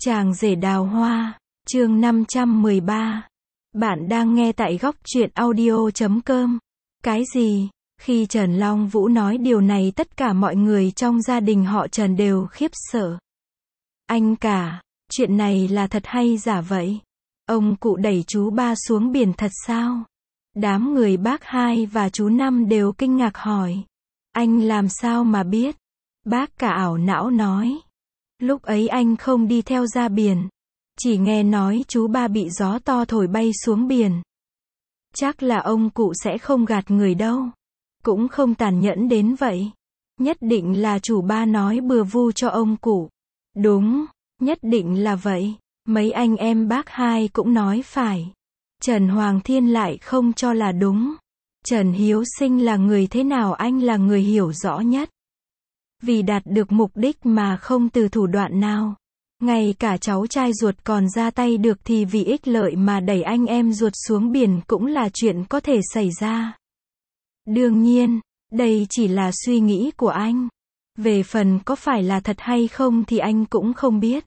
Chàng rể đào hoa, chương 513. Bạn đang nghe tại góc truyện audio.com. Cái gì? Khi Trần Long Vũ nói điều này, tất cả mọi người trong gia đình họ Trần đều khiếp sợ. Anh cả, chuyện này là thật hay giả vậy? Ông cụ đẩy chú ba xuống biển thật sao? Đám người bác hai và chú năm đều kinh ngạc hỏi. Anh làm sao mà biết? Bác cả ảo não nói. Lúc ấy anh không đi theo ra biển. Chỉ nghe nói chú ba bị gió to thổi bay xuống biển. Chắc là ông cụ sẽ không gạt người đâu. Cũng không tàn nhẫn đến vậy. Nhất định là chủ ba nói bừa vu cho ông cụ. Đúng, nhất định là vậy. Mấy anh em bác hai cũng nói phải. Trần Hoàng Thiên lại không cho là đúng. Trần Hiếu Sinh là người thế nào anh là người hiểu rõ nhất. Vì đạt được mục đích mà không từ thủ đoạn nào. Ngay cả cháu trai ruột còn ra tay được thì vì ích lợi mà đẩy anh em ruột xuống biển cũng là chuyện có thể xảy ra. Đương nhiên, đây chỉ là suy nghĩ của anh. Về phần có phải là thật hay không thì anh cũng không biết.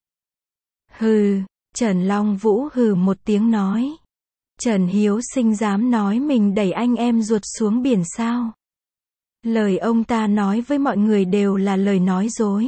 Hừ, Trần Long Vũ hừ một tiếng nói. Trần Hiếu Sinh dám nói mình đẩy anh em ruột xuống biển sao? Lời ông ta nói với mọi người đều là lời nói dối.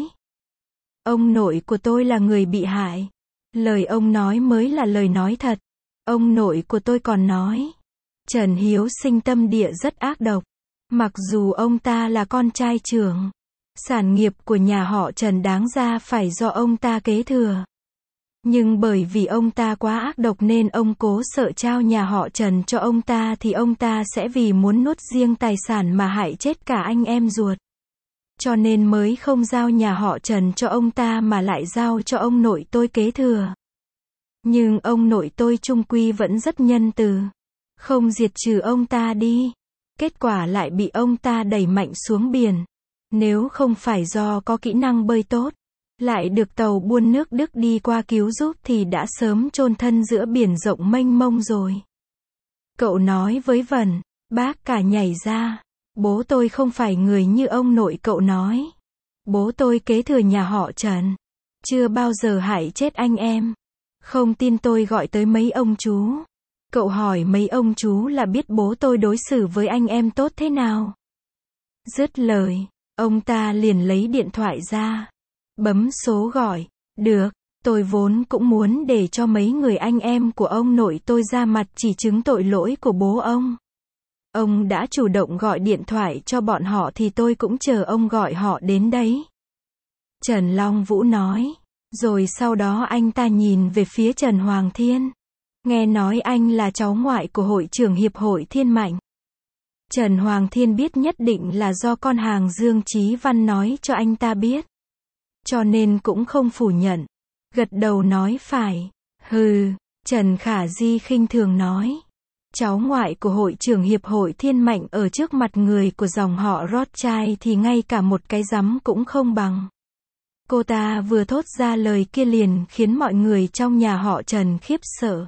Ông nội của tôi là người bị hại. Lời ông nói mới là lời nói thật. Ông nội của tôi còn nói. Trần Hiếu Sinh tâm địa rất ác độc. Mặc dù ông ta là con trai trưởng. Sản nghiệp của nhà họ Trần đáng ra phải do ông ta kế thừa. Nhưng bởi vì ông ta quá ác độc nên ông cố sợ trao nhà họ Trần cho ông ta thì ông ta sẽ vì muốn nuốt riêng tài sản mà hại chết cả anh em ruột. Cho nên mới không giao nhà họ Trần cho ông ta mà lại giao cho ông nội tôi kế thừa. Nhưng ông nội tôi chung quy vẫn rất nhân từ. Không diệt trừ ông ta đi. Kết quả lại bị ông ta đẩy mạnh xuống biển. Nếu không phải do có kỹ năng bơi tốt, lại được tàu buôn nước Đức đi qua cứu giúp thì đã sớm chôn thân giữa biển rộng mênh mông rồi. Cậu nói với Vân, bác cả nhảy ra. Bố tôi không phải người như ông nội cậu nói. Bố tôi kế thừa nhà họ Trần. Chưa bao giờ hại chết anh em. Không tin tôi gọi tới mấy ông chú. Cậu hỏi mấy ông chú là biết bố tôi đối xử với anh em tốt thế nào. Dứt lời, ông ta liền lấy điện thoại ra. Bấm số gọi. Được, tôi vốn cũng muốn để cho mấy người anh em của ông nội tôi ra mặt chỉ chứng tội lỗi của bố ông. Ông đã chủ động gọi điện thoại cho bọn họ thì tôi cũng chờ ông gọi họ đến đấy. Trần Long Vũ nói. Rồi sau đó anh ta nhìn về phía Trần Hoàng Thiên. Nghe nói anh là cháu ngoại của hội trưởng hiệp hội Thiên Mạnh. Trần Hoàng Thiên biết nhất định là do con hàng Dương Chí Văn nói cho anh ta biết. Cho nên cũng không phủ nhận. Gật đầu nói phải. Hừ, Trần Khả Di khinh thường nói. Cháu ngoại của hội trưởng hiệp hội Thiên Mạnh ở trước mặt người của dòng họ Rothschild thì ngay cả một cái rắm cũng không bằng. Cô ta vừa thốt ra lời kia liền khiến mọi người trong nhà họ Trần khiếp sợ.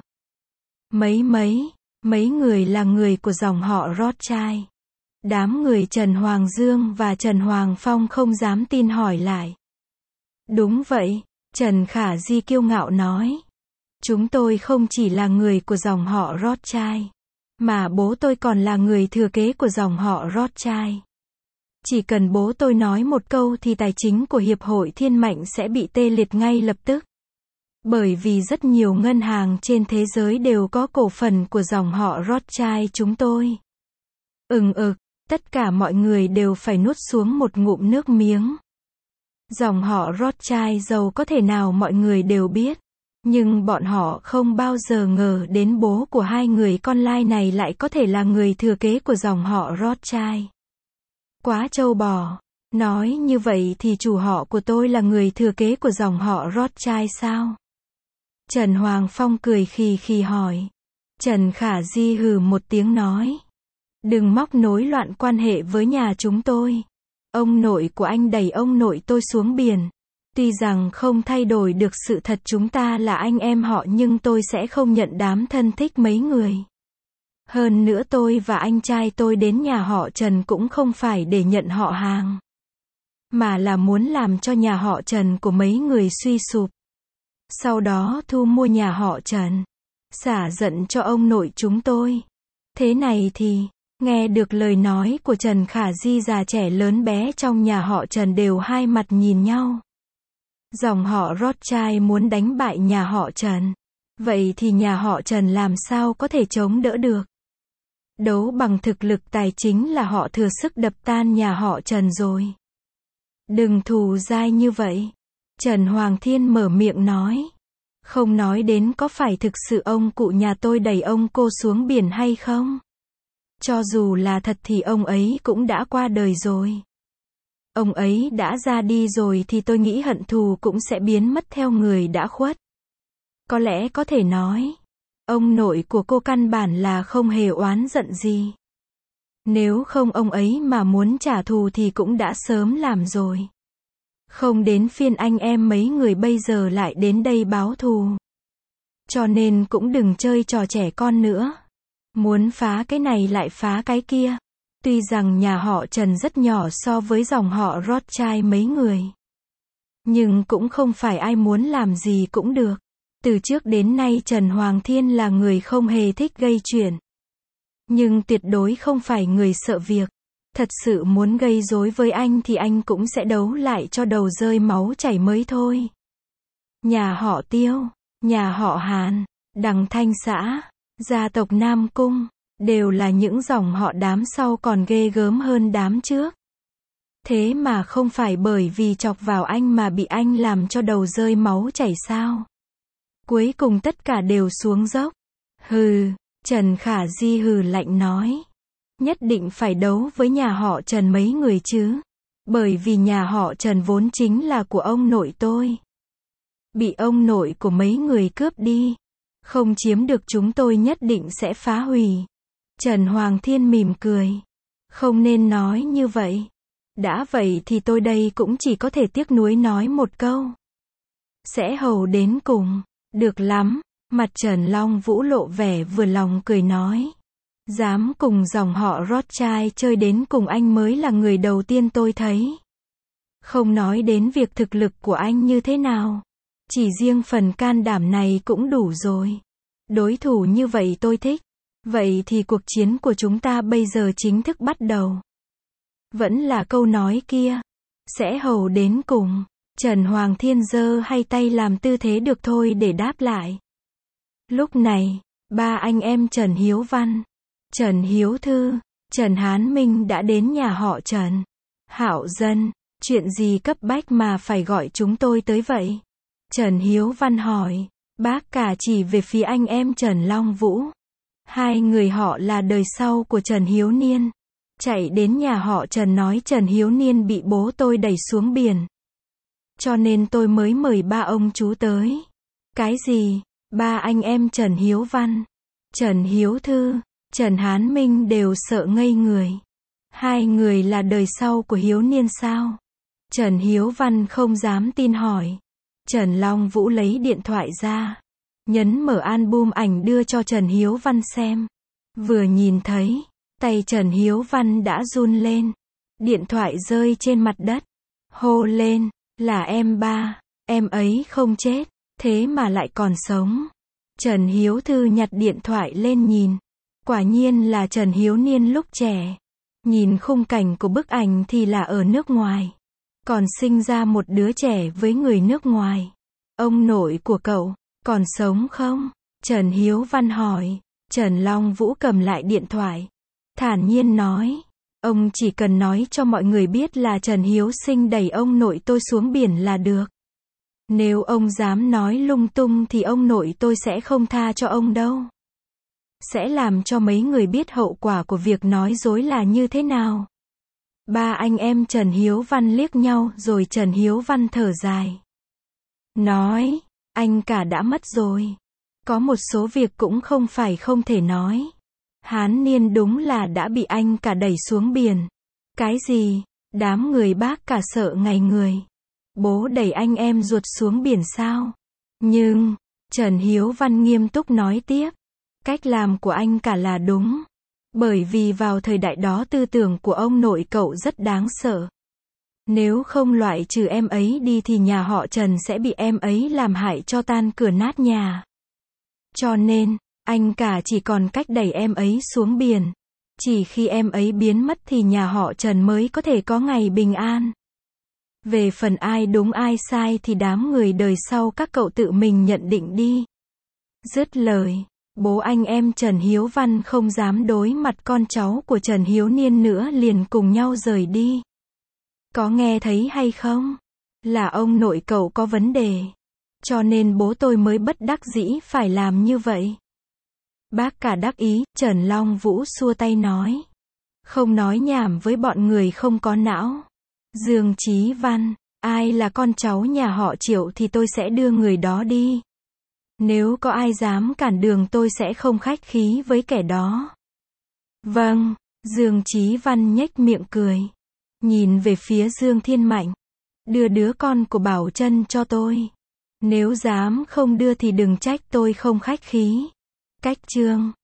Mấy người là người của dòng họ Rothschild. Đám người Trần Hoàng Dương và Trần Hoàng Phong không dám tin hỏi lại. Đúng vậy, Trần Khả Di kiêu ngạo nói. Chúng tôi không chỉ là người của dòng họ Rothschild, mà bố tôi còn là người thừa kế của dòng họ Rothschild. Chỉ cần bố tôi nói một câu thì tài chính của Hiệp hội Thiên Mạnh sẽ bị tê liệt ngay lập tức. Bởi vì rất nhiều ngân hàng trên thế giới đều có cổ phần của dòng họ Rothschild chúng tôi. Tất cả mọi người đều phải nuốt xuống một ngụm nước miếng. Dòng họ Rothschild giàu có thể nào mọi người đều biết. Nhưng bọn họ không bao giờ ngờ đến bố của hai người con lai này lại có thể là người thừa kế của dòng họ Rothschild. Quá trâu bò. Nói như vậy thì chủ họ của tôi là người thừa kế của dòng họ Rothschild sao? Trần Hoàng Phong cười khì khì hỏi. Trần Khả Di hừ một tiếng nói. Đừng móc nối loạn quan hệ với nhà chúng tôi. Ông nội của anh đẩy ông nội tôi xuống biển. Tuy rằng không thay đổi được sự thật chúng ta là anh em họ nhưng tôi sẽ không nhận đám thân thích mấy người. Hơn nữa tôi và anh trai tôi đến nhà họ Trần cũng không phải để nhận họ hàng. Mà là muốn làm cho nhà họ Trần của mấy người suy sụp. Sau đó thu mua nhà họ Trần. Xả giận cho ông nội chúng tôi. Thế này thì, nghe được lời nói của Trần Khả Di, già trẻ lớn bé trong nhà họ Trần đều hai mặt nhìn nhau. Dòng họ Rothschild muốn đánh bại nhà họ Trần. Vậy thì nhà họ Trần làm sao có thể chống đỡ được? Đấu bằng thực lực tài chính là họ thừa sức đập tan nhà họ Trần rồi. Đừng thù dai như vậy. Trần Hoàng Thiên mở miệng nói. Không nói đến có phải thực sự ông cụ nhà tôi đẩy ông cô xuống biển hay không? Cho dù là thật thì ông ấy cũng đã qua đời rồi. Ông ấy đã ra đi rồi thì tôi nghĩ hận thù cũng sẽ biến mất theo người đã khuất. Có lẽ có thể nói, ông nội của cô căn bản là không hề oán giận gì. Nếu không ông ấy mà muốn trả thù thì cũng đã sớm làm rồi. Không đến phiên anh em mấy người bây giờ lại đến đây báo thù. Cho nên cũng đừng chơi trò trẻ con nữa. Muốn phá cái này lại phá cái kia. Tuy rằng nhà họ Trần rất nhỏ so với dòng họ Rothschild mấy người. Nhưng cũng không phải ai muốn làm gì cũng được. Từ trước đến nay Trần Hoàng Thiên là người không hề thích gây chuyện. Nhưng tuyệt đối không phải người sợ việc. Thật sự muốn gây rối với anh thì anh cũng sẽ đấu lại cho đầu rơi máu chảy mới thôi. Nhà họ Tiêu, nhà họ Hàn, Đằng Thanh Xã, gia tộc Nam Cung, đều là những dòng họ đám sau còn ghê gớm hơn đám trước. Thế mà không phải bởi vì chọc vào anh mà bị anh làm cho đầu rơi máu chảy sao? Cuối cùng tất cả đều xuống dốc. Hừ, Trần Khả Di hừ lạnh nói. Nhất định phải đấu với nhà họ Trần mấy người chứ. Bởi vì nhà họ Trần vốn chính là của ông nội tôi. Bị ông nội của mấy người cướp đi. Không chiếm được chúng tôi nhất định sẽ phá hủy. Trần Hoàng Thiên mỉm cười. Không nên nói như vậy. Đã vậy thì tôi đây cũng chỉ có thể tiếc nuối nói một câu. Sẽ hầu đến cùng. Được lắm. Mặt Trần Long Vũ lộ vẻ vừa lòng cười nói. Dám cùng dòng họ Rothschild chơi đến cùng anh mới là người đầu tiên tôi thấy. Không nói đến việc thực lực của anh như thế nào. Chỉ riêng phần can đảm này cũng đủ rồi. Đối thủ như vậy tôi thích. Vậy thì cuộc chiến của chúng ta bây giờ chính thức bắt đầu. Vẫn là câu nói kia. Sẽ hầu đến cùng. Trần Hoàng Thiên giơ hai tay làm tư thế được thôi để đáp lại. Lúc này, ba anh em Trần Hiếu Văn, Trần Hiếu Thư, Trần Hán Minh đã đến nhà họ Trần. Hạo Dân, chuyện gì cấp bách mà phải gọi chúng tôi tới vậy? Trần Hiếu Văn hỏi. Bác cả chỉ về phía anh em Trần Long Vũ. Hai người họ là đời sau của Trần Hiếu Niên. Chạy đến nhà họ Trần nói Trần Hiếu Niên bị bố tôi đẩy xuống biển. Cho nên tôi mới mời ba ông chú tới. Cái gì? Ba anh em Trần Hiếu Văn, Trần Hiếu Thư, Trần Hán Minh đều sợ ngây người. Hai người là đời sau của Hiếu Niên sao? Trần Hiếu Văn không dám tin hỏi. Trần Long Vũ lấy điện thoại ra. Nhấn mở album ảnh đưa cho Trần Hiếu Văn xem. Vừa nhìn thấy, tay Trần Hiếu Văn đã run lên. Điện thoại rơi trên mặt đất. Hô lên, là em ba, em ấy không chết. Thế mà lại còn sống. Trần Hiếu Thư nhặt điện thoại lên nhìn. Quả nhiên là Trần Hiếu Niên lúc trẻ. Nhìn khung cảnh của bức ảnh thì là ở nước ngoài. Còn sinh ra một đứa trẻ với người nước ngoài. Ông nội của cậu, còn sống không? Trần Hiếu Văn hỏi. Trần Long Vũ cầm lại điện thoại. Thản nhiên nói. Ông chỉ cần nói cho mọi người biết là Trần Hiếu Sinh đẩy ông nội tôi xuống biển là được. Nếu ông dám nói lung tung thì ông nội tôi sẽ không tha cho ông đâu. Sẽ làm cho mấy người biết hậu quả của việc nói dối là như thế nào. Ba anh em Trần Hiếu Văn liếc nhau rồi Trần Hiếu Văn thở dài. Nói, anh cả đã mất rồi. Có một số việc cũng không phải không thể nói. Hán Niên đúng là đã bị anh cả đẩy xuống biển. Cái gì? Đám người bác cả sợ ngày người. Bố đẩy anh em ruột xuống biển sao? Nhưng, Trần Hiếu Văn nghiêm túc nói tiếp. Cách làm của anh cả là đúng. Bởi vì vào thời đại đó tư tưởng của ông nội cậu rất đáng sợ. Nếu không loại trừ em ấy đi thì nhà họ Trần sẽ bị em ấy làm hại cho tan cửa nát nhà. Cho nên, anh cả chỉ còn cách đẩy em ấy xuống biển. Chỉ khi em ấy biến mất thì nhà họ Trần mới có thể có ngày bình an. Về phần ai đúng ai sai thì đám người đời sau các cậu tự mình nhận định đi. Dứt lời, bố anh em Trần Hiếu Văn không dám đối mặt con cháu của Trần Hiếu Niên nữa liền cùng nhau rời đi. Có nghe thấy hay không? Là ông nội cậu có vấn đề. Cho nên bố tôi mới bất đắc dĩ phải làm như vậy. Bác cả đắc ý, Trần Long Vũ xua tay nói. Không nói nhảm với bọn người không có não. Dương Chí Văn, ai là con cháu nhà họ Triệu thì tôi sẽ đưa người đó đi. Nếu có ai dám cản đường tôi sẽ không khách khí với kẻ đó. Vâng, Dương Chí Văn nhếch miệng cười. Nhìn về phía Dương Thiên Mạnh. Đưa đứa con của Bảo Trân cho tôi. Nếu dám không đưa thì đừng trách tôi không khách khí. Cách chương